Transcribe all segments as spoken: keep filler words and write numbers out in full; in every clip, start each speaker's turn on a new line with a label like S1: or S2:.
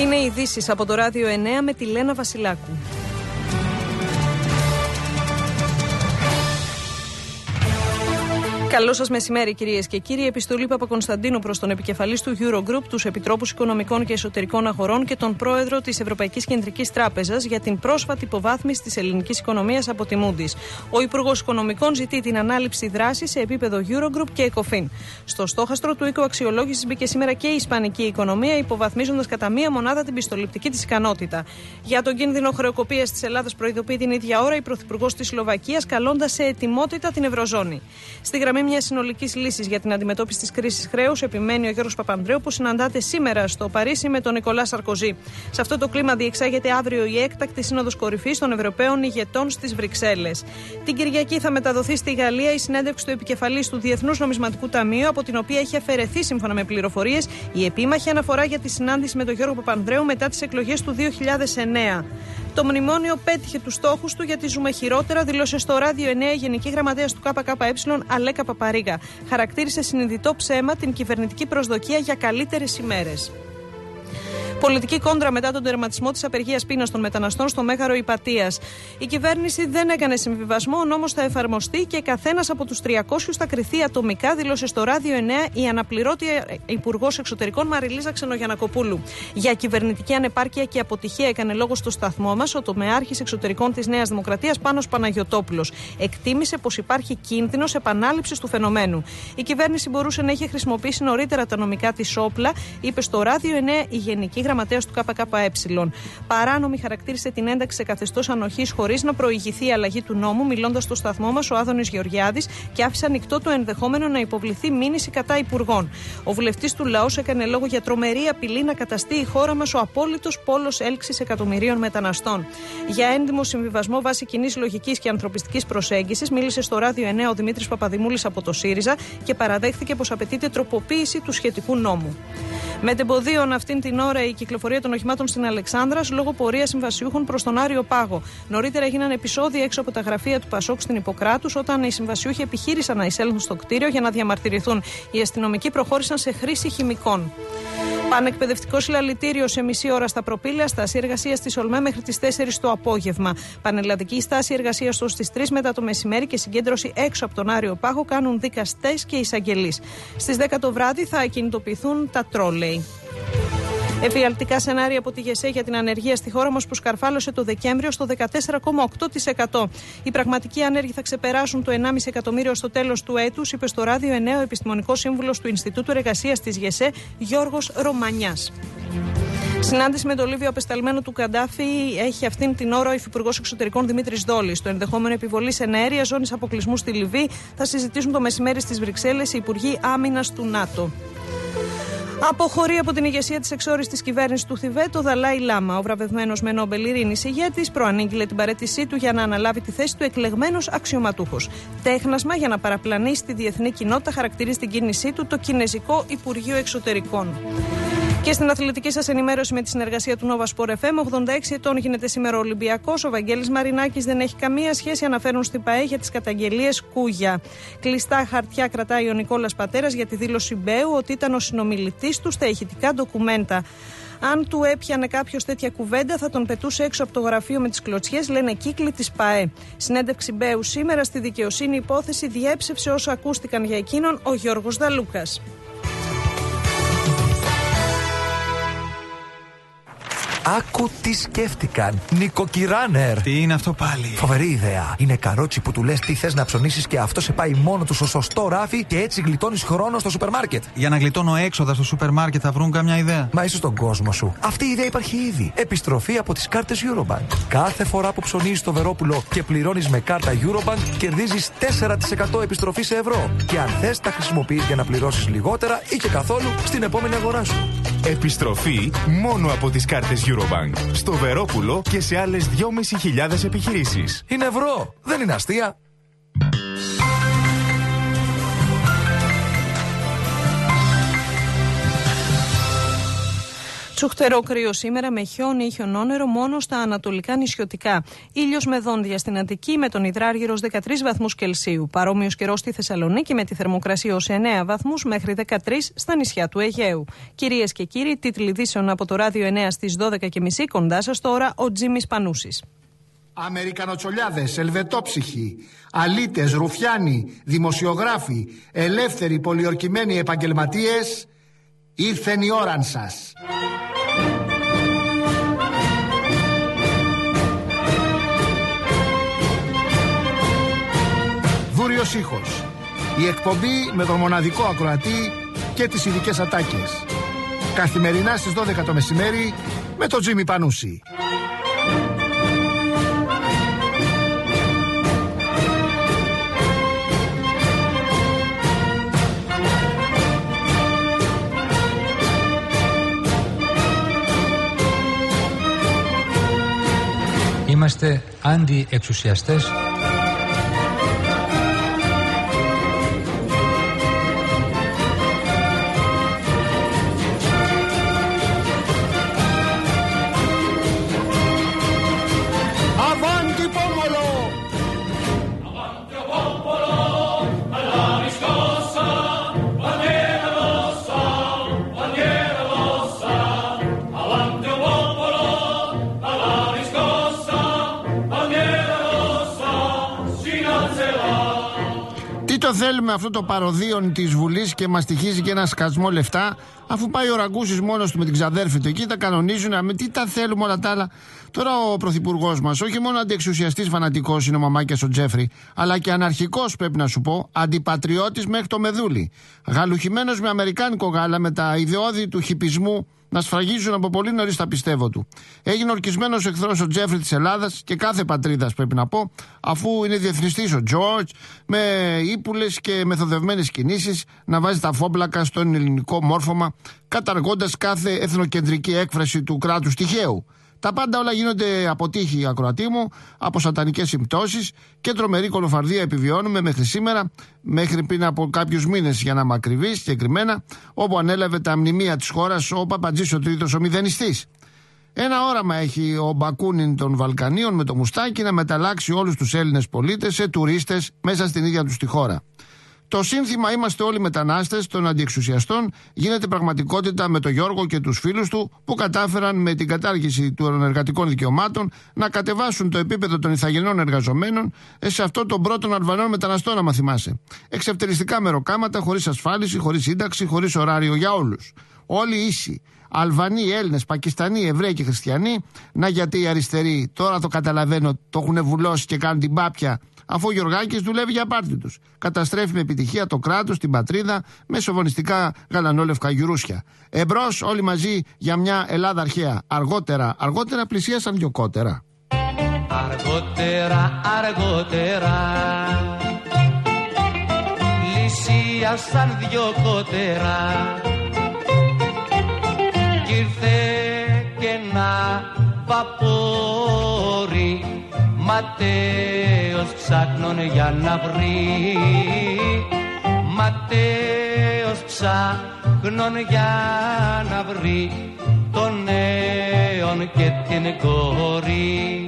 S1: Είναι οι ειδήσεις από το Ράδιο εννέα με τη Λένα Βασιλάκου. Καλό σας μεσημέρι, κυρίες και κύριοι. Επιστολή Παπακονσταντίνου προς τον επικεφαλής του Eurogroup, τους Επιτρόπους Οικονομικών και Εσωτερικών Αγορών και τον πρόεδρο της Ευρωπαϊκής Κεντρικής Τράπεζας για την πρόσφατη υποβάθμιση της ελληνικής οικονομίας από τη Moody's. Ο Υπουργός Οικονομικών ζητεί την ανάληψη δράσης σε επίπεδο Eurogroup και ECOFIN. Στο στόχαστρο του οίκου αξιολόγησης μπήκε σήμερα και η ισπανική οικονομία, υποβαθμίζοντας κατά μία μονάδα την πιστοληπτική της ικανότητα. Για τον κίνδυνο χρεοκοπίας της Ελλάδας προειδοποιεί την ίδια ώρα η Πρωθυπουργός της Σλοβακίας, καλώντας σε ετοιμότητα την Ευρωζώνη. Στη γραμμή μια συνολική λύση για την αντιμετώπιση της κρίσης χρέους, επιμένει ο Γιώργος Παπανδρέου, που συναντάται σήμερα στο Παρίσι με τον Νικολά Σαρκοζή. Σε αυτό το κλίμα διεξάγεται αύριο η έκτακτη Σύνοδος Κορυφής των Ευρωπαίων Ηγετών στις Βρυξέλλες. Την Κυριακή θα μεταδοθεί στη Γαλλία η συνέντευξη του επικεφαλής του Διεθνούς Νομισματικού Ταμείου, από την οποία έχει αφαιρεθεί, σύμφωνα με πληροφορίες, η επίμαχη αναφορά για τη συνάντηση με τον Γιώργο Παπανδρέου μετά τις εκλογές του δύο χιλιάδες εννέα. Το μνημόνιο πέτυχε τους στόχους του, γιατί ζούμε χειρότερα, δήλωσε στο Ράδιο εννέα η Γενική Γραμματέας του ΚΚΕ, Αλέκα Παπαρίγα. Χαρακτήρισε συνειδητό ψέμα την κυβερνητική προσδοκία για καλύτερες ημέρες. Πολιτική κόντρα μετά τον τερματισμό της απεργίας πείνας των μεταναστών στο Μέγαρο Ιπατίας. Η κυβέρνηση δεν έκανε συμβιβασμό, ο νόμος θα εφαρμοστεί και καθένας από τους τριακόσιους θα κριθεί ατομικά, δήλωσε στο Ράδιο εννέα η αναπληρώτη Υπουργός Εξωτερικών Μαριλίζα Ξενογιανακοπούλου. Για κυβερνητική ανεπάρκεια και αποτυχία έκανε λόγο στο σταθμό μας ο τομεάρχης εξωτερικών της Νέας Δημοκρατίας Πάνος Παναγιωτόπουλος. Εκτίμησε πως υπάρχει κίνδυνος επανάληψης του φαινομένου. Η κυβέρνηση μπορούσε να είχε χρησιμοποιήσει νωρίτερα τα νομικά της όπλα, είπε στο Ράδιο εννέα η Γενική Γραμματέας του ΚΚΕ. Παράνομη χαρακτήρισε την ένταξη σε καθεστώς ανοχής χωρίς να προηγηθεί η αλλαγή του νόμου, μιλώντας στο σταθμό μας ο Άδωνης Γεωργιάδης, και άφησε ανοιχτό το ενδεχόμενο να υποβληθεί μήνυση κατά υπουργών. Ο βουλευτής του Λαός έκανε λόγο για τρομερή απειλή να καταστεί η χώρα μας ο απόλυτος πόλος έλξης εκατομμυρίων μεταναστών. Για έντιμο συμβιβασμό βάσει κοινής λογικής και ανθρωπιστικής προσέγγισης μίλησε στο Ράδιο εννέα ο Δημήτρης Παπαδημούλης από το ΣΥΡΙΖΑ και παραδέχθηκε πως απαιτείται τροποποίηση του σχετικού νόμου. Μετεμποδίων αυτήν την ώρα η κυκλοφορία των οχημάτων στην Αλεξάνδρας λόγω πορείας συμβασιούχων προς τον Άριο Πάγο. Νωρίτερα έγιναν επεισόδια έξω από τα γραφεία του Πασόκ στην Ιπποκράτους, όταν οι συμβασιούχοι επιχείρησαν να εισέλθουν στο κτίριο για να διαμαρτυρηθούν. Οι αστυνομικοί προχώρησαν σε χρήση χημικών. Πανεκπαιδευτικό συλλαλητήριο σε μισή ώρα στα Προπήλαια, στάση εργασίας στη Ολμέ μέχρι τις τέσσερις το απόγευμα. Πανελλαδική στάση εργασίας ως τις τρεις μετά το μεσημέρι και συγκέντρωση έξω από τον Άριο Πάγο κάνουν δικαστές και εισαγγελείς. Στις δέκα το βράδυ θα κινητοποιηθούν τα τρόλεϊ. Εφιαλτικά σενάρια από τη ΓΕΣΕ για την ανεργία στη χώρα μας, που σκαρφάλωσε το Δεκέμβριο στο δεκατέσσερα κόμμα οκτώ τοις εκατό. Οι πραγματικοί άνεργοι θα ξεπεράσουν το ενάμιση εκατομμύριο στο τέλος του έτους, είπε στο Ράδιο εννέα ο επιστημονικός σύμβουλος του Ινστιτούτου Εργασίας της ΓΕΣΕ, Γιώργος Ρωμανιάς. Συνάντηση με τον Λίβιο απεσταλμένο του Καντάφη έχει αυτήν την ώρα ο Υφυπουργός Εξωτερικών Δημήτρης Δόλης. Το ενδεχόμενο επιβολής εναέρειας ζώνης αποκλεισμού στη Λιβύη θα συζητήσουν το μεσημέρι στις Βρυξέλλες οι Υπουργοί Άμυνας του ΝΑΤΟ. Αποχωρεί από την ηγεσία της εξόριστης κυβέρνησης του Θιβέτ ο Δαλάι Λάμα. Ο βραβευμένος με Νόμπελ Ειρήνης ηγέτης προανήγγειλε την παραίτησή του για να αναλάβει τη θέση του εκλεγμένος αξιωματούχος. Τέχνασμα για να παραπλανήσει τη διεθνή κοινότητα χαρακτηρίζει την κίνησή του το Κινεζικό Υπουργείο Εξωτερικών. Και στην αθλητική σας ενημέρωση με τη συνεργασία του Nova Sport εφ εμ, ογδόντα έξι ετών γίνεται σήμερα ο Ολυμπιακός. Ο Βαγγέλης Μαρινάκης δεν έχει καμία σχέση, αναφέρουν στην ΠΑΕ για τις καταγγελίες Κούγια. Κλειστά χαρτιά κρατάει ο Νικόλας Πατέρας για τη δήλωση Μπέου ότι ήταν ο συνομιλητής του στα ηχητικά ντοκουμέντα. Αν του έπιανε κάποιος τέτοια κουβέντα, θα τον πετούσε έξω από το γραφείο με τις κλωτσιές, λένε κύκλοι της ΠΑΕ. Συνέντευξη Μπέου σήμερα στη δικαιοσύνη, υπόθεση διέψευσε όσα ακούστηκαν για εκείνον ο Γιώργος Δαλούκας.
S2: Άκου τι σκέφτηκαν. Νοικοκυράνερ.
S3: Τι είναι αυτό πάλι?
S2: Φοβερή ιδέα. Είναι καρότσι που του λες τι θες να ψωνίσεις και αυτό σε πάει μόνο του στο σωστό ράφι και έτσι γλιτώνεις χρόνο στο σούπερ μάρκετ.
S3: Για να γλιτώνω έξοδα στο σούπερ μάρκετ θα βρουν καμιά ιδέα?
S2: Μα είσαι στον κόσμο σου. Αυτή η ιδέα υπάρχει ήδη. Επιστροφή από τις κάρτες Eurobank. Κάθε φορά που ψωνίζεις στο Βερόπουλο και πληρώνεις με κάρτα Eurobank, κερδίζεις τέσσερα τοις εκατό επιστροφή σε ευρώ. Και αν θες, τα χρησιμοποιείς για να πληρώσεις λιγότερα ή και καθόλου στην επόμενη αγορά σου.
S4: Επιστροφή μόνο από τις κάρτες Eurobank. Στο Βερόπουλο και σε άλλες δυόμισι χιλιάδες επιχειρήσεις.
S2: Είναι ευρώ, δεν είναι αστεία.
S1: Τσουχτερό κρύο σήμερα με χιόνι ή χιονόνερο μόνο στα ανατολικά νησιωτικά. Ήλιος με δόντια στην Αττική με τον υδράργυρος δεκατρείς βαθμούς Κελσίου. Παρόμοιος καιρός στη Θεσσαλονίκη με τη θερμοκρασία ως εννέα βαθμούς μέχρι δεκατρείς στα νησιά του Αιγαίου. Κυρίες και κύριοι, τίτλοι ειδήσεων από το Ράδιο εννέα στις δώδεκα και μισή. Κοντά σας τώρα ο Τζίμις Πανούσης.
S5: Αμερικανοτσολιάδες, ελβετόψυχοι, αλήτες, ρουφιάνοι, δημοσιογράφοι, ελεύθεροι πολιορκημένοι επαγγελματίες, ήρθεν η ώραν σας. Δούριος ήχος. Η εκπομπή με τον μοναδικό ακροατή και τις ειδικές ατάκες. Καθημερινά στις δώδεκα το μεσημέρι με τον Τζίμι Πανούση.
S6: Είμαστε αντι-εξουσιαστές.
S5: Το θέλουμε αυτό το παροδίον της Βουλής και μας στοιχίζει και ένα σκασμό λεφτά, αφού πάει ο Ραγκούσης μόνος του με την ξαδέρφη του εκεί, τα κανονίζουν. Με τι τα θέλουμε όλα τα άλλα. Τώρα ο πρωθυπουργός μας, όχι μόνο αντιεξουσιαστής φανατικός είναι ο Μαμάκιας ο Τζέφρι, αλλά και αναρχικός πρέπει να σου πω, αντιπατριώτης μέχρι το μεδούλι. Γαλουχημένος με αμερικάνικο γάλα, με τα ιδεώδη του χιπισμού να σφραγίζουν από πολύ νωρίς τα πιστεύω του. Έγινε ορκισμένος εχθρός ο Τζέφρι της Ελλάδας και κάθε πατρίδας πρέπει να πω, αφού είναι διεθνιστής ο Τζόρτζ, με ύπουλες και μεθοδευμένες κινήσεις να βάζει τα φόμπλακα στον ελληνικό μόρφωμα, καταργώντας κάθε εθνοκεντρική έκφραση του κράτους τυχαίου. Τα πάντα όλα γίνονται από τύχη, ακροατή μου, από σατανικές συμπτώσεις και τρομερή κολοφαρδία επιβιώνουμε μέχρι σήμερα, μέχρι πριν από κάποιους μήνες για να είμαι ακριβής συγκεκριμένα, όπου ανέλαβε τα μνημεία της χώρας ο Παπατζής ο Τρίτος ο μηδενιστής. Ένα όραμα έχει ο Μπακούνιν των Βαλκανίων με το μουστάκι να μεταλλάξει όλους τους Έλληνες πολίτες σε τουρίστες μέσα στην ίδια τους τη χώρα. Το σύνθημα «Είμαστε όλοι μετανάστες» των αντιεξουσιαστών γίνεται πραγματικότητα με τον Γιώργο και τους φίλους του που κατάφεραν με την κατάργηση των εργατικών δικαιωμάτων να κατεβάσουν το επίπεδο των ηθαγενών εργαζομένων σε αυτό των πρώτων Αλβανών μεταναστών, άμα θυμάσαι. Εξευτεριστικά μεροκάματα, χωρίς ασφάλιση, χωρίς σύνταξη, χωρίς ωράριο για όλους. Όλοι ίσοι. Αλβανοί, Έλληνες, Πακιστανοί, Εβραίοι και Χριστιανοί. Να γιατί οι αριστεροί, τώρα το καταλαβαίνω, το έχουν βουλώσει και κάνουν την πάπια. Αφού ο Γιωργάκης δουλεύει για πάρτι τους. Καταστρέφει με επιτυχία το κράτος, την πατρίδα, με σοβονιστικά γαλανόλευκα γιουρούσια. Εμπρός όλοι μαζί για μια Ελλάδα αρχαία. Αργότερα, αργότερα πλησίασαν δυο κότερα.
S7: Αργότερα, αργότερα πλησίασαν δυο κότερα κι ήρθε και ένα βαπόρι Ματέος ψάχνον για να βρει, Ματέος ψάχνον για να βρει τον νέον και την κόρη.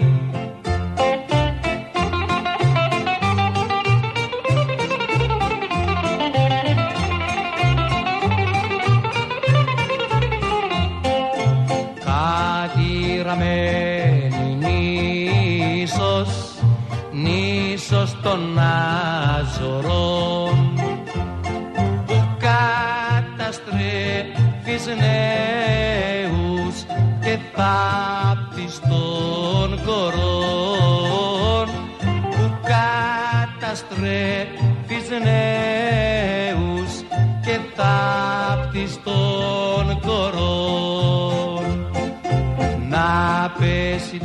S7: Κατηραμένη νήσος, νήσος των Αζωρών που καταστρέφεις νέους και θάπτεις των κορών, που καταστρέφεις νέους και θάπτεις των κορών. Να πέσει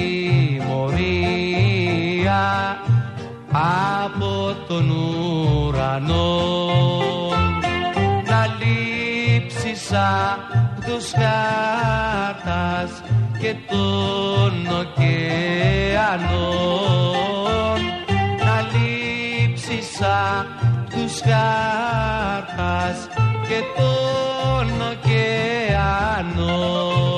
S7: τιμωρία από τον ουρανό, να λείψεις απ' τους χάρτας και των ωκεανών, να λείψεις απ' τους χάρτας και των ωκεανών.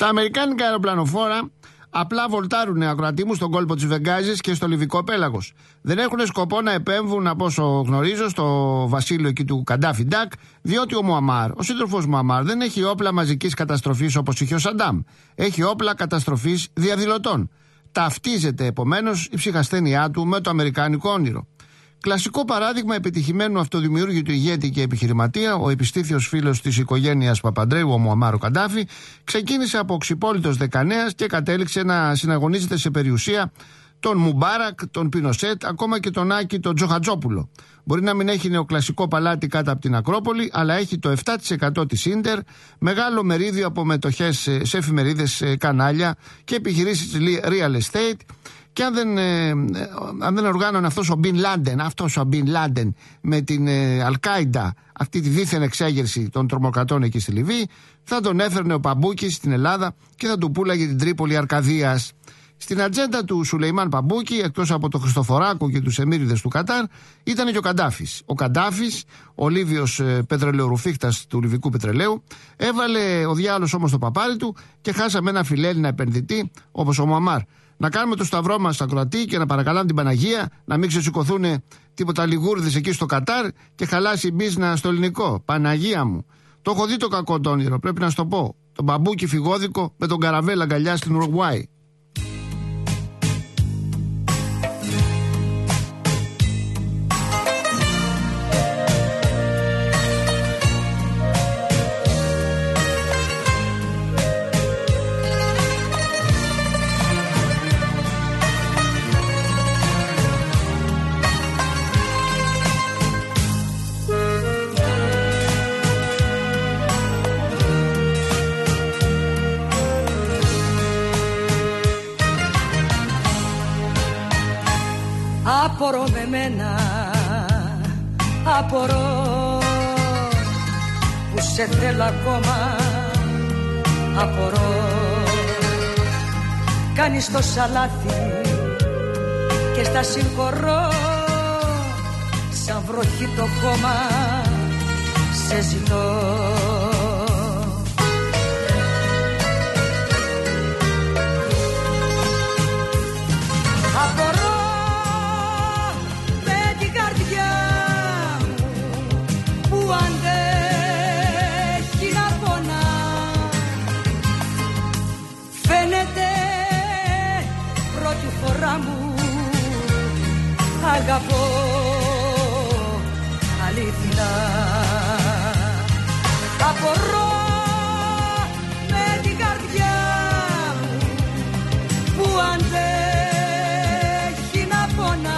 S5: Τα αμερικάνικα αεροπλανοφόρα απλά βολτάρουν, ακροατή μου, στον κόλπο της Βενγκάζης και στο Λιβικό πέλαγος. Δεν έχουν σκοπό να επέμβουν, από όσο γνωρίζω, στο βασίλειο εκεί του Καντάφι Ντάκ, διότι ο Μουαμάρ, ο σύντροφος Μουαμάρ, δεν έχει όπλα μαζικής καταστροφής όπως είχε ο Σαντάμ. Έχει όπλα καταστροφής διαδηλωτών. Ταυτίζεται επομένως η ψυχασθένειά του με το αμερικάνικο όνειρο. Κλασικό παράδειγμα επιτυχημένου αυτοδημιούργητου ηγέτη και επιχειρηματία, ο επιστήθιος φίλος της οικογένειας Παπαντρέου, ο Μουαμάρ ο Καντάφη, ξεκίνησε από οξυπόλυτος δεκανέας και κατέληξε να συναγωνίζεται σε περιουσία τον Μουμπάρακ, τον Πινοσέτ, ακόμα και τον Άκη, τον Τζοχατζόπουλο. Μπορεί να μην έχει νεοκλασικό παλάτι κάτω από την Ακρόπολη, αλλά έχει το επτά τοις εκατό της Ίντερ, μεγάλο μερίδιο από μετοχές σε εφημερίδες, κανάλια και επιχειρήσεις real estate. Και αν δεν, ε, αν δεν οργάνωνε αυτός ο Μπιν Λάντεν, αυτός ο Μπιν Λάντεν με την ε, Αλκάιντα, αυτή τη δίθεν εξέγερση των τρομοκρατών εκεί στη Λιβύη, θα τον έφερνε ο Παμπούκης στην Ελλάδα και θα του πούλαγε την Τρίπολη Αρκαδίας. Στην ατζέντα του Σουλεϊμάν Παμπούκη, εκτός από τον Χριστοφοράκο και τους εμμύριδες του Κατάρ, ήταν και ο Καντάφης. Ο Καντάφης, ο Λίβιος ε, πετρελαιορουφίχτας του Λιβικού πετρελαίου, έβαλε ο διάολος όμως το παπάρι του και χάσαμε ένα φιλέλληνα επενδυτή όπως ο Μουαμάρ. Να κάνουμε το σταυρό μας στα Κροατή και να παρακαλάμε την Παναγία να μην ξεσηκωθούν τίποτα λιγούρδες εκεί στο Κατάρ και χαλάσει η μπίζνα στο ελληνικό. Παναγία μου. Το έχω δει το κακό το όνειρο, πρέπει να σου το πω. Τον Παμπούκι φυγόδικο με τον Καραβέλ αγκαλιά στην Ουρουγουάη.
S8: Απορώ με μένα, απορώ που σε θέλω ακόμα, απορώ κάνεις τόσα λάθη και στα συγχωρώ, σαν βροχή το χώμα σε ζητώ. Απορώ μου, αγαπώ αλήθινα. Απορώ με την καρδιά μου που αντέχει να πονά.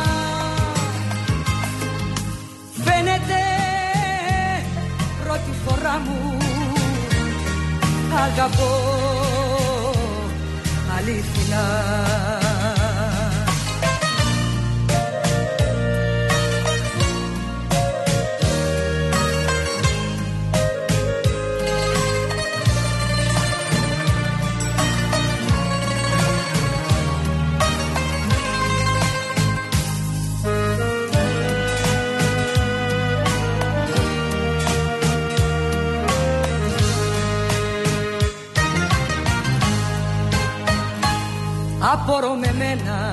S8: Φαίνεται πρώτη φορά μου, αγαπώ αλήθινα. Απορώ με μένα,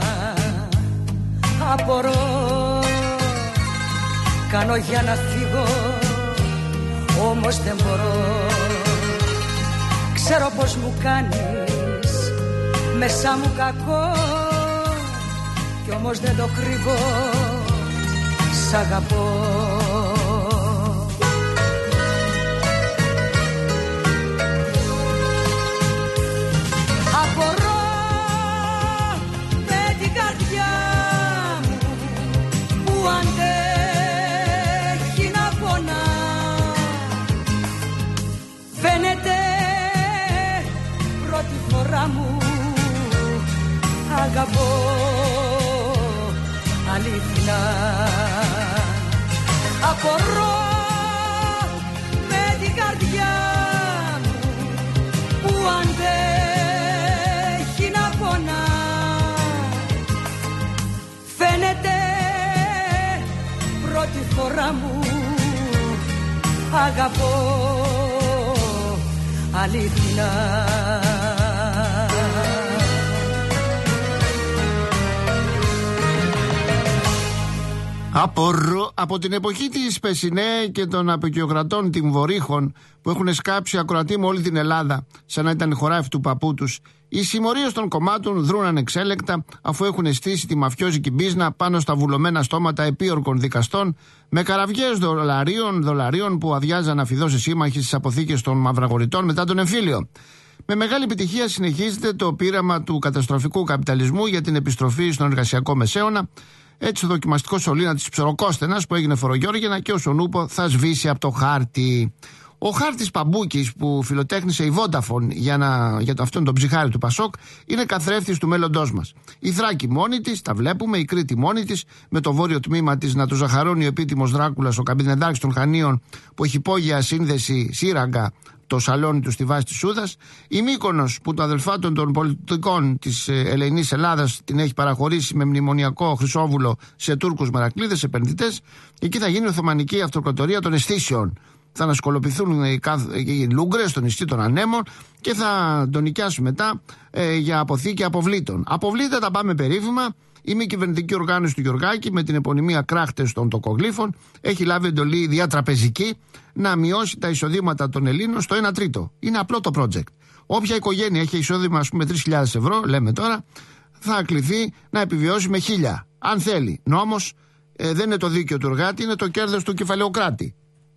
S8: απορώ, κάνω για να φύγω, όμως δεν μπορώ. Ξέρω πως μου κάνεις μέσα μου κακό, κι όμως δεν το κρύβω, σ' αγαπώ. Απορώ αντέχει να πονά. Φαίνεται πρώτη φορά μου, αγαπώ αλήθινα. Απορώ με την καρδιά μου που αντέχει να πονά. Φαίνεται πρώτη φορά μου, αγαπώ αλήθινα.
S5: Απορώ, από την εποχή της Πεσινέ και των απεικιοκρατών τυμβορύχων που έχουν σκάψει ακροατή με όλη την Ελλάδα, σαν να ήταν η χωράφη του παππού τους, οι συμμορίες των κομμάτων δρούν ανεξέλεκτα, αφού έχουν στήσει τη μαφιόζικη μπίζνα πάνω στα βουλωμένα στόματα επίορκων δικαστών, με καραβιές δολαρίων, δολαρίων που αδειάζαν αφιδώσεις σύμμαχοι στις αποθήκες των μαυραγοριτών μετά τον εμφύλιο. Με μεγάλη επιτυχία συνεχίζεται το πείραμα του καταστροφικού καπιταλισμού για την επιστροφή στον εργασιακό μεσαίωνα. Έτσι, ο δοκιμαστικό σωλήνα τη Ψωροκόστενα που έγινε φορογιώργινα και ο Σονούπο θα σβήσει από το χάρτη. Ο χάρτης Παμπούκης που φιλοτέχνησε η Vodafone για, να, για αυτόν τον ψιχάρι του Πασόκ είναι καθρέφτης του μέλλοντός μας. Η Θράκη μόνη της, τα βλέπουμε, η Κρήτη μόνη της, με το βόρειο τμήμα της να του ζαχαρώνει ο επίτιμος Δράκουλας, ο καμπινεντάρχης των Χανίων που έχει υπόγεια σύνδεση σύραγγα το σαλόνι του στη βάση της Σούδας. Η Μύκονος που το αδελφάτων των πολιτικών της Ελληνικής Ελλάδας την έχει παραχωρήσει με μνημονιακό χρυσόβουλο σε Τούρκους μερακλείδες επενδυτές. Εκεί θα γίνει η Οθωμανική Αυτοκρατορία των Αισθήσεων. Θα ανασκολοποιηθούν οι, οι Λούγκρες στο νησί των Ανέμων και θα τον νοικιάσουν μετά ε, για αποθήκη αποβλήτων. Αποβλήτα τα πάμε περίφημα. Η μη κυβερνητική οργάνωση του Γιωργάκη με την επωνυμία Κράχτες των Τοκογλύφων έχει λάβει εντολή διατραπεζική να μειώσει τα εισοδήματα των Ελλήνων στο ένα τρίτο. Είναι απλό το project. Όποια οικογένεια έχει εισόδημα, ας πούμε, τρεις χιλιάδες ευρώ, λέμε τώρα, θα κληθεί να επιβιώσει με χίλια. Αν θέλει. Νόμος ε, δεν είναι το δίκαιο του εργάτη, είναι το κέρδος του κεφαλαιοκράτη.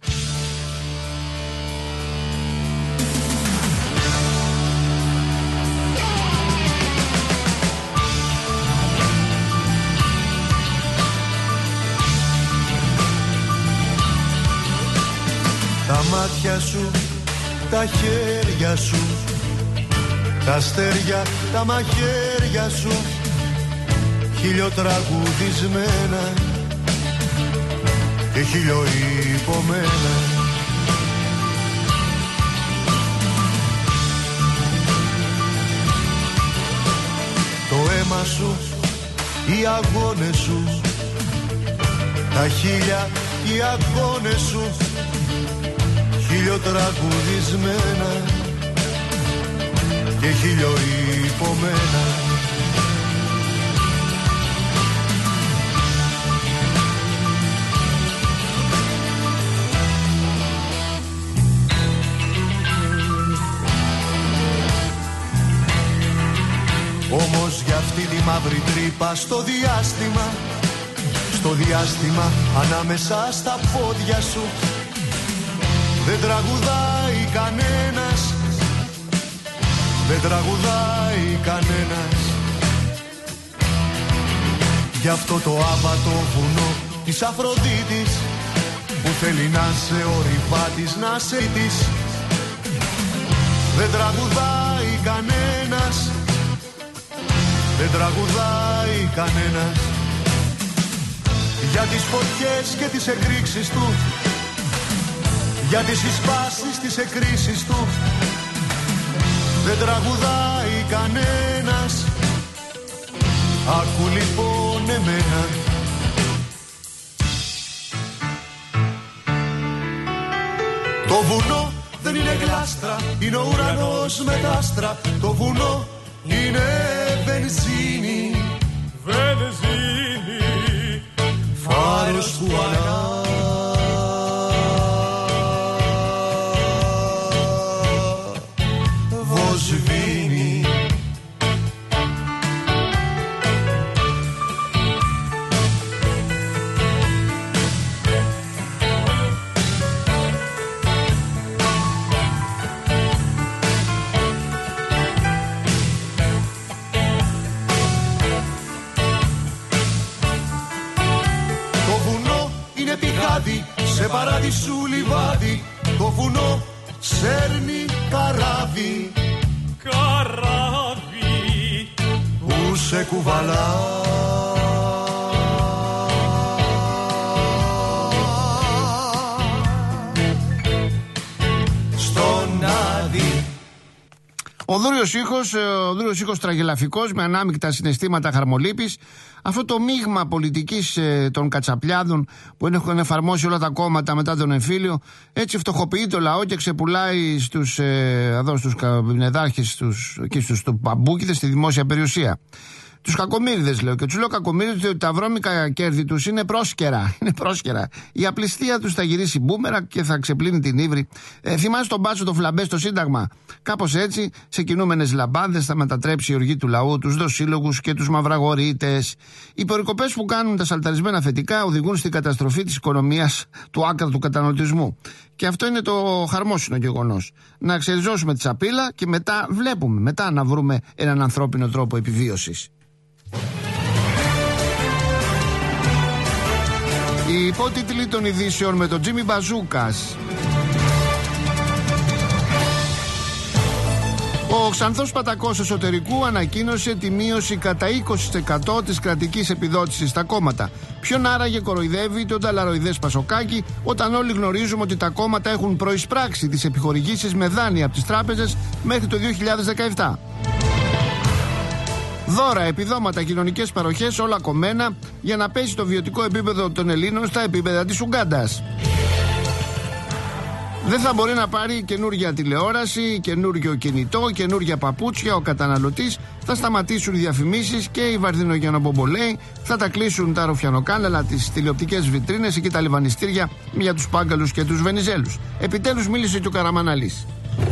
S9: Τα μάτια σου, τα χέρια σου, τα αστέρια, τα μαχαίρια σου, χιλιοτραγουδισμένα και χιλιοϊπωμένα. Το αίμα σου, οι αγώνες σου, τα χίλια, οι αγώνες σου, χιλιοτραγουδισμένα και χιλιοϊπωμένα. Όμως για αυτή τη μαύρη τρύπα στο διάστημα, στο διάστημα ανάμεσα στα πόδια σου, δεν τραγουδάει κανένας, δεν τραγουδάει κανένας. Γι' αυτό το άβατο βουνό της Αφροδίτης που θέλει να σε ο ρηβάτης, να σε της, δεν τραγουδάει κανένας, δεν τραγουδάει κανένας. Για τις φωτιές και τις εκρήξεις του, για τις εισπάσεις, τις εκκρίσεις του, δεν τραγουδάει κανένας. Άκου λοιπόν εμένα. Το βουνό δεν είναι γλάστρα, είναι ο ουρανός με τ' άστρα. Το βουνό είναι βενζίνη, βενζίνη, φάρος που ανά. Σε παράδεισου λιβάδι, το βουνό σέρνει καράβι, καράβι που σε κουβαλά. Στον Άδη.
S5: Ο δούριος ήχος, ο δούριος ήχος τραγελαφικός με ανάμεικτα συναισθήματα χαρμολύπης. Αυτό το μείγμα πολιτικής ε, των κατσαπλιάδων που έχουν εφαρμόσει όλα τα κόμματα μετά τον εμφύλιο, έτσι φτωχοποιεί το λαό και ξεπουλάει στους, ε, εδώ στους καμπινεδάρχες στους, και στους παμπούκιδες στη δημόσια περιουσία. Τους κακομοίριδες λέω, και τους λέω κακομοίριδες ότι τα βρώμικα κέρδη τους είναι πρόσκαιρα. Είναι πρόσκαιρα. Η απληστία τους θα γυρίσει μπούμερα και θα ξεπλύνει την ύβρη. Ε, θυμάσαι τον μπάτσο το φλαμπέ στο Σύνταγμα? Κάπως έτσι, σε κινούμενες λαμπάδες θα μετατρέψει η οργή του λαού τους δοσύλλογους και τους μαυραγορείτες. Οι περικοπές που κάνουν τα σαλταρισμένα θετικά οδηγούν στην καταστροφή της οικονομίας του άκρατου καταναλωτισμού. Και αυτό είναι το χαρμόσυνο γεγονός. Να ξεριζώσουμε τη σαπίλα και μετά βλέπουμε, μετά να βρούμε έναν ανθρώπινο τρόπο επιβίωσης. Οι υπότιτλοι των ειδήσεων με τον Τζίμι Μπαζούκας. Ο Ξανθός Πατακός Εσωτερικού ανακοίνωσε τη μείωση κατά είκοσι τοις εκατό της κρατικής επιδότησης στα κόμματα. Ποιον άραγε κοροϊδεύει τον ταλαροειδές Πασοκάκη, όταν όλοι γνωρίζουμε ότι τα κόμματα έχουν προεισπράξει τις επιχορηγήσεις με δάνεια από τις τράπεζες μέχρι το δύο χιλιάδες δεκαεπτά. Δώρα, επιδόματα, κοινωνικές παροχές, όλα κομμένα για να πέσει το βιωτικό επίπεδο των Ελλήνων στα επίπεδα της Ουγκάντας. Δεν θα μπορεί να πάρει καινούργια τηλεόραση, καινούργιο κινητό, καινούργια παπούτσια ο καταναλωτής. Θα σταματήσουν οι διαφημίσεις και οι βαρδινογενομπομπολέοι. Θα τα κλείσουν τα ροφιανοκάναλα, τις τηλεοπτικές βιτρίνες και τα λιβανιστήρια για τους πάγκαλους και τους βενιζέλους. Επιτέλους μίλησε και ο Καραμαναλής.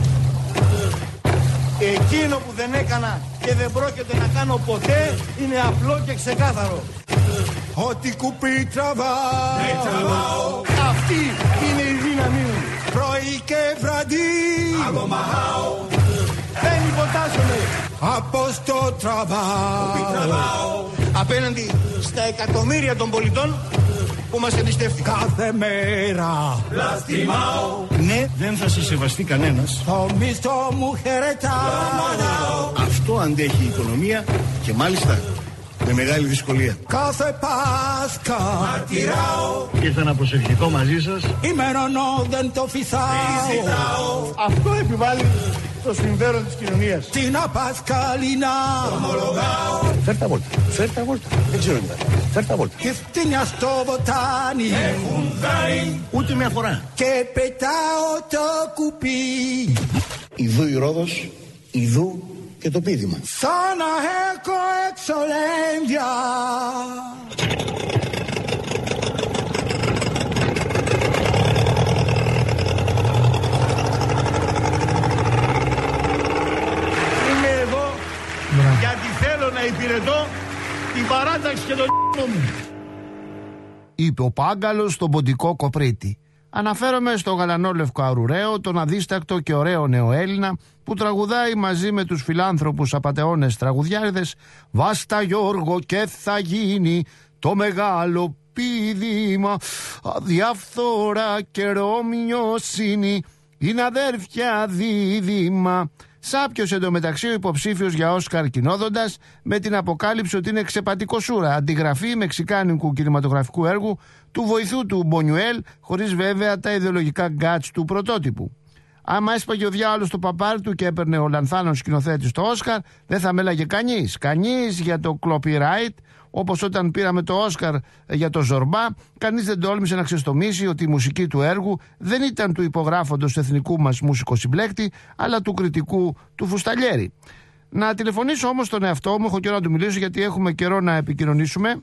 S10: Εκείνο που δεν έκανα και δεν πρόκειται να κάνω ποτέ είναι απλό και ξεκάθαρο.
S9: Ό,τι κουπί τραβάω,
S10: αυτή είναι η δύναμή μου.
S9: πρωί και βραδύ
S10: Αγωμαχάω, δεν υποτάσσομαι
S9: από στο τραβάω,
S10: απέναντι στα εκατομμύρια των πολιτών που μας εμπιστεύτηκαν.
S9: κάθε μέρα
S10: Λαστιμάω. Ναι, δεν θα σε σεβαστεί κανένας.
S9: το μισθό μου χαιρετάω,
S10: Αυτό αντέχει η οικονομία και μάλιστα με μεγάλη δυσκολία.
S9: κάθε Πάσχα
S10: Μαρτυράω. Ήρθα να προσευχηθώ μαζί σας.
S9: ημερονό δεν το φυσάω,
S10: Αυτό επιβάλλει το συμφέρον της κοινωνίας.
S9: την Απασκαλίνα
S10: Φέρ' τα βόλτα, φέρ' τα βόλτα. Δεν ξέρω τι θα. Φέρ' τα βόλτα.
S9: και φτύνια στο βοτάνι
S10: Ούτε μια φορά.
S9: και πετάω το κουπί
S10: Ιδού η Ρόδος, ιδού και το πείδημα.
S9: σαν να έχω εξολένδια.
S10: Είμαι εδώ γιατί θέλω να υπηρετώ την παράταξη και τον μου.
S5: Είπε ο Πάγκαλος στον ποντικό Κοπρίτη. Αναφέρομαι στο γαλανόλευκο Αρουραίο, τον αδίστακτο και ωραίο νεοέλληνα που τραγουδάει μαζί με τους φιλάνθρωπους απατεώνες τραγουδιάριδες «Βάστα Γιώργο και θα γίνει το μεγάλο πήδημα, αδιάφθορα και ρομιοσύνη, είναι αδέρφια δίδυμα». Σάπιος εντωμεταξύ ο υποψήφιος για Όσκαρ κοινόδοντας με την αποκάλυψη ότι είναι ξεπατικοσούρα, αντιγραφή μεξικάνικου κινηματογραφικού έργου του βοηθού του Μπονιουέλ, χωρίς βέβαια τα ιδεολογικά γκάτς του πρωτότυπου. Άμα έσπαγε ο διάολος το παπάρι του και έπαιρνε ο Λανθάνος σκηνοθέτης το Όσκαρ, δεν θα μέλαγε κανείς. Κανείς για το copyright, όπως όταν πήραμε το Όσκαρ για το Ζορμπά, κανείς δεν τόλμησε να ξεστομίσει ότι η μουσική του έργου δεν ήταν του υπογράφοντος του εθνικού μας μουσικοσυμπλέκτη, αλλά του κριτικού του Φουσταλιέρη. Να τηλεφωνήσω όμως τον εαυτό μου, έχω καιρό να του μιλήσω γιατί έχουμε καιρό να επικοινωνήσουμε.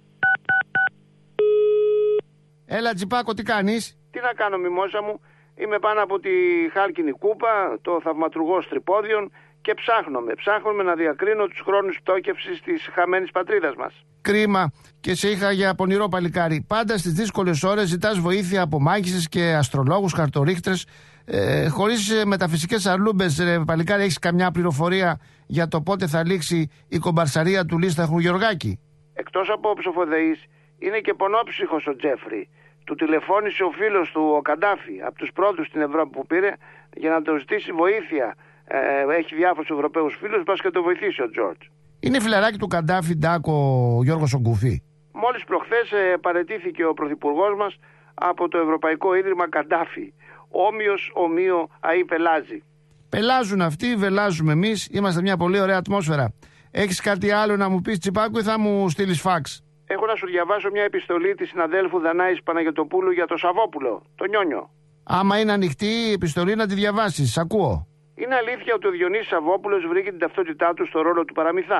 S5: Έλα Τζιπάκο, τι κάνεις?
S11: Τι να κάνω μιμόσα μου, είμαι πάνω από τη χάλκινη κούπα, το θαυματουργό Στριπόδιον και ψάχνομαι, ψάχνομαι να διακρίνω τους χρόνους πτώκευσης της χαμένης πατρίδας μας.
S5: Κρίμα, και σε είχα για πονηρό παλικάρι. Πάντα στις δύσκολες ώρες ζητάς βοήθεια από μάγισσες και αστρολόγους, χαρτορίχτρες. Ε, χωρίς ε, μεταφυσικές αρλούμπες, ε, παλικάρι, έχεις καμιά πληροφορία για το πότε θα λήξει η κομπαρσαρία του Λίσταχρου Γεωργάκη?
S11: Εκτός από ψοφοδεής, είναι και πονόψυχος ο Τζέφρι. Του τηλεφώνησε ο φίλος του, ο Καντάφη, από τους πρώτους στην Ευρώπη που πήρε, για να το ζητήσει βοήθεια. Ε, έχει διάφορους Ευρωπαίους φίλους, πας και το βοηθήσει ο Τζόρτζ.
S5: Είναι φιλαράκι του Καντάφη Ντάκο ο Γιώργος Ογκουφή?
S11: Μόλις προχθές ε, παραιτήθηκε ο πρωθυπουργός μας από το Ευρωπαϊκό Ίδρυμα Καντάφη. Όμοιος ομοίο αή πελάζει.
S5: Πελάζουν αυτοί, βελάζουμε εμείς, είμαστε μια πολύ ωραία ατμόσφαιρα. Έχεις κάτι άλλο να μου πεις Τσιπάκου ή θα μου στείλεις φάξ?
S11: Έχω να σου διαβάσω μια επιστολή της συναδέλφου Δανάης Παναγιωτοπούλου για το Σαββόπουλο, το Νιόνιο.
S5: Άμα είναι ανοιχτή η επιστολή να τη διαβάσεις, ακούω.
S11: Είναι αλήθεια ότι ο Διονύσης Σαββόπουλος βρήκε την ταυτότητά του στο ρόλο του Παραμυθά.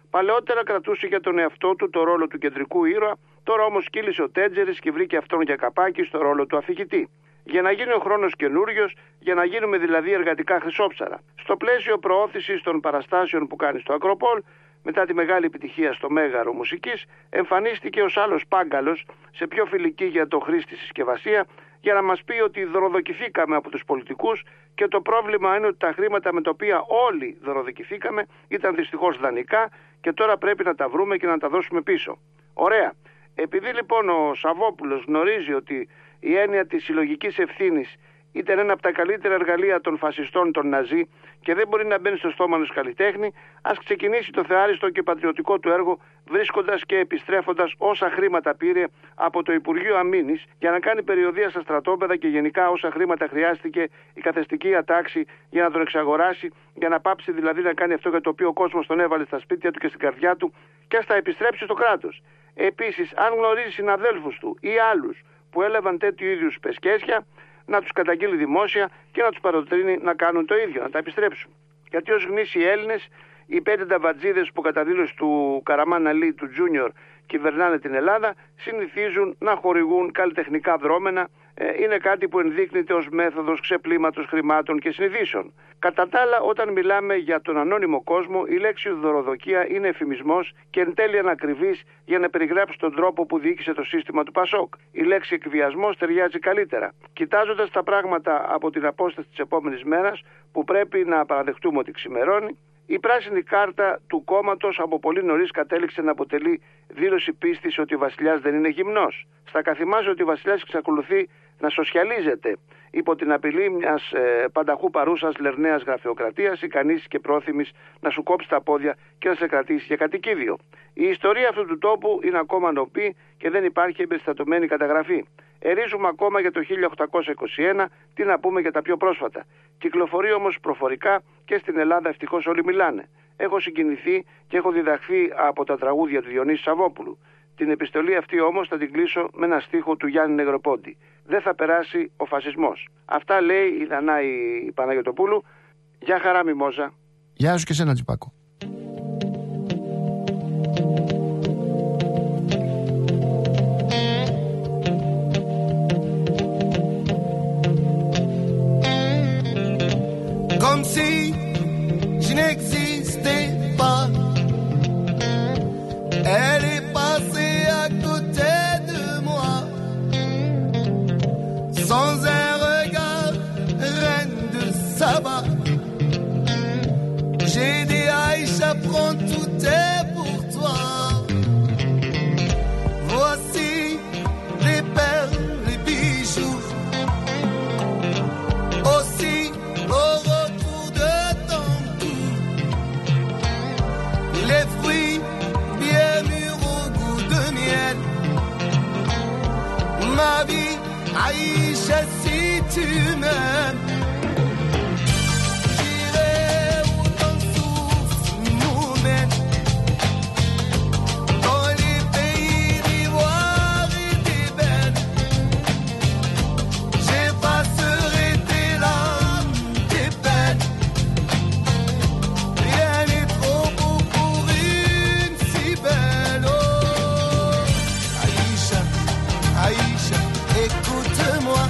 S11: Παλαιότερα κρατούσε για τον εαυτό του το ρόλο του κεντρικού ήρωα, τώρα όμως κύλησε ο Τέντζερης και βρήκε αυτόν για καπάκι στο ρόλο του αφηγητή. Για να γίνει ο χρόνος καινούριος, για να γίνουμε δηλαδή εργατικά χρυσόψαρα. Στο πλαίσιο προώθησης των παραστάσεων που κάνει στο Ακροπόλ, μετά τη μεγάλη επιτυχία στο Μέγαρο Μουσικής, εμφανίστηκε ως άλλος πάγκαλος σε πιο φιλική για το χρήστη συσκευασία, για να μας πει ότι δωροδοκηθήκαμε από τους πολιτικούς και το πρόβλημα είναι ότι τα χρήματα με τα οποία όλοι δωροδοκηθήκαμε ήταν δυστυχώς δανεικά και τώρα πρέπει να τα βρούμε και να τα δώσουμε πίσω. Ωραία. Επειδή λοιπόν ο Σαββόπουλος γνωρίζει ότι η έννοια της συλλογικής ευθύνης ήταν ένα από τα καλύτερα εργαλεία των φασιστών των Ναζί και δεν μπορεί να μπαίνει στο στόμα ενός καλλιτέχνη, ας ξεκινήσει το θεάριστο και πατριωτικό του έργο βρίσκοντας και επιστρέφοντας όσα χρήματα πήρε από το Υπουργείο Αμήνης για να κάνει περιοδεία στα στρατόπεδα και γενικά όσα χρήματα χρειάστηκε η καθεστική ατάξη για να τον εξαγοράσει, για να πάψει δηλαδή να κάνει αυτό για το οποίο ο κόσμος τον έβαλε στα σπίτια του και στην καρδιά του και ας τα επιστρέψει στο κράτος. Επίσης, αν γνωρίζει συναδέλφους του ή άλλους που έλαβαν τέτοιου είδους πεσκέσια, να τους καταγγείλει δημόσια και να τους παροτρύνει να κάνουν το ίδιο, να τα επιστρέψουν. Γιατί ως γνήσιοι Έλληνες, οι πέντε ταβατζίδες που κατά δήλωση του Καραμάν Αλή, του Τζούνιορ, κυβερνάνε την Ελλάδα, συνηθίζουν να χορηγούν καλλιτεχνικά δρόμενα. Ε, είναι κάτι που ενδείκνυται ως μέθοδος ξεπλήματος χρημάτων και συνειδήσεων. Κατά τα άλλα, όταν μιλάμε για τον ανώνυμο κόσμο, η λέξη δωροδοκία είναι εφημισμός και εν τέλει ανακριβής για να περιγράψει τον τρόπο που διοίκησε το σύστημα του Πασόκ. Η λέξη εκβιασμός ταιριάζει καλύτερα. Κοιτάζοντας τα πράγματα από την απόσταση της επόμενης μέρας, που πρέπει να παραδεχτούμε ότι ξημερώνει, η πράσινη κάρτα του κόμματος από πολύ νωρίς κατέληξε να αποτελεί δήλωση πίστης ότι ο βασιλιάς δεν είναι γυμνός. Στα καθημάζει ότι ο βασιλιάς εξακολουθεί να σοσιαλίζεται υπό την απειλή μιας ε, πανταχού παρούσας λερναίας γραφειοκρατίας, ικανής και πρόθυμης να σου κόψει τα πόδια και να σε κρατήσει για κατοικίδιο. Η ιστορία αυτού του τόπου είναι ακόμα νοπή και δεν υπάρχει εμπεριστατωμένη καταγραφή. Ερίζουμε ακόμα για το χίλια οκτακόσια είκοσι ένα, τι να πούμε για τα πιο πρόσφατα. Κυκλοφορεί όμως προφορικά και στην Ελλάδα ευτυχώς όλοι μιλάνε. Έχω συγκινηθεί και έχω διδαχθεί από τα τραγούδια του Διονύση Σαββόπουλου. Την επιστολή αυτή όμως θα την κλείσω με ένα στίχο του Γιάννη Νεγροπόντη. Δεν θα περάσει ο φασισμός. Αυτά λέει η Δανάη Παναγιωτοπούλου. Γεια χαρά Μιμόζα.
S5: Γεια σου και σένα Τσιπάκο.
S9: Comme si je n'existais pas. Elle est passée à côté de moi. Sans un regard, reine de Saba. J'ai dit Aïcha, prends tout est pour toi. Voici les perles, les bijoux. Aussi au retour de ton cou, les fruits bien mûrs au goût de miel. Ma vie, Aïcha, si tu m'aimes, j'irai où ton souffle nous mène. Dans les pays d'ivoire et d'ébène, j'effacerai tes larmes, tes peines. Rien n'est trop beau pour une si belle. Oh, Aïcha, Aïcha, écoute-moi.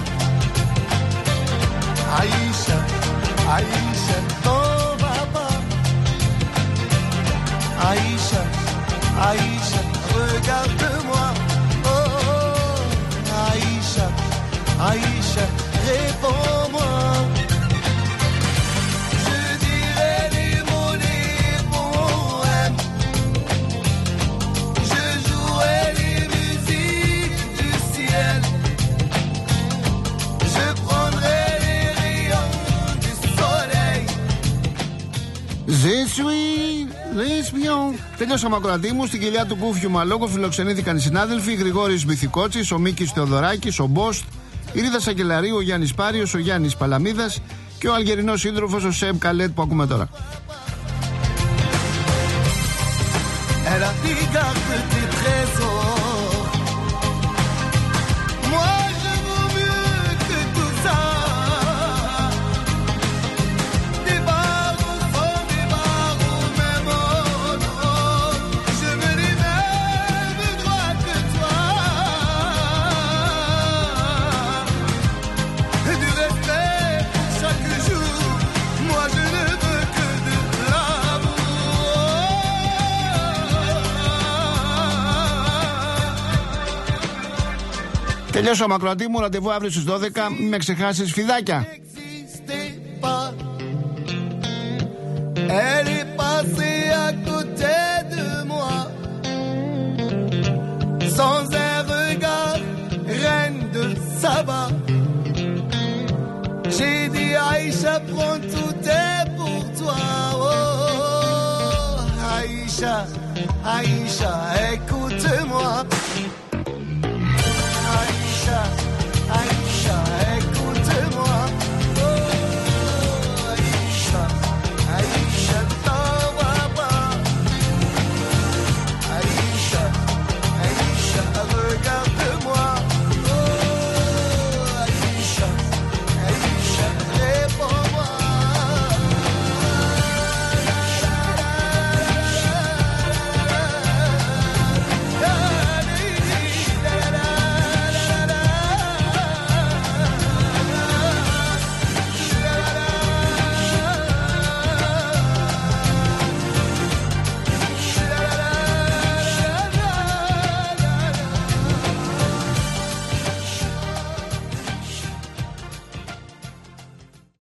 S9: Aïcha, Aïcha, ton papa. Aïcha, Aïcha, regarde-moi. Oh, oh, Aïcha, Aïcha, réponds-moi. Je dirai les mots, les poèmes. Je jouerai les musiques du ciel. Je prendrai les rayons du soleil.
S5: Je suis lesbian. Τελειώσαμε ακροατή μου. Στην κοιλιά του Κούφιου Μαλόκο φιλοξενήθηκαν οι συνάδελφοι Γρηγόρης Μυθικότσης, ο Μίκης Θεοδωράκης, ο Μπόστ, η Ρίδα Σακελαρίου, ο Γιάννης Πάριος, ο Γιάννης Παλαμίδας και ο αλγερινός σύντροφος ο Σεμ Καλέτ που ακούμε τώρα.
S9: Elle a des gardes des trésors. Moi je vaux mieux que tout ça. Des barreaux sont des barreaux, même en or.
S5: Τελειώσα, μακροατή μου, ραντεβού αύριο στις δώδεκα. Μην με ξεχάσεις, φιδάκια.
S12: Elle est passée à côté de moi, sans un regard, reine de Saba. J'ai dit Aïcha, prends tout est pour toi. Oh, Aïcha, Aïcha, écoute-moi.